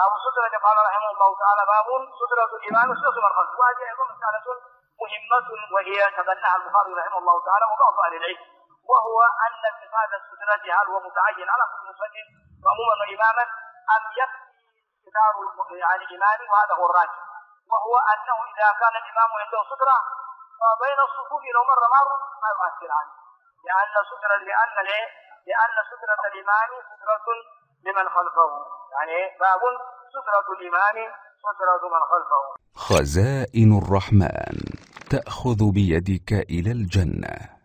باب السترة. قال رحمه الله تعالى: باب سترة الإمام وسترة من خلفه. وهذه أيضا مسألة مهمة، وهي تبناها البخاري رحمه الله تعالى وبعض أهل العلم، وهو أن اتخاذ السترة هل هو متعين على كل مصلي مأموما وإماما أم يكفي ستار يعني الإمام؟ وهذا هو الراجح، وهو أنه إذا كان الإمام عنده سترة فبين الصفوف لو مر ما يؤثر عنه، لأن سترة الإمام سترة لمن خلفه، يعني باب سترة الإمام سترة من خلفه. خزائن الرحمن تأخذ بيدك إلى الجنة.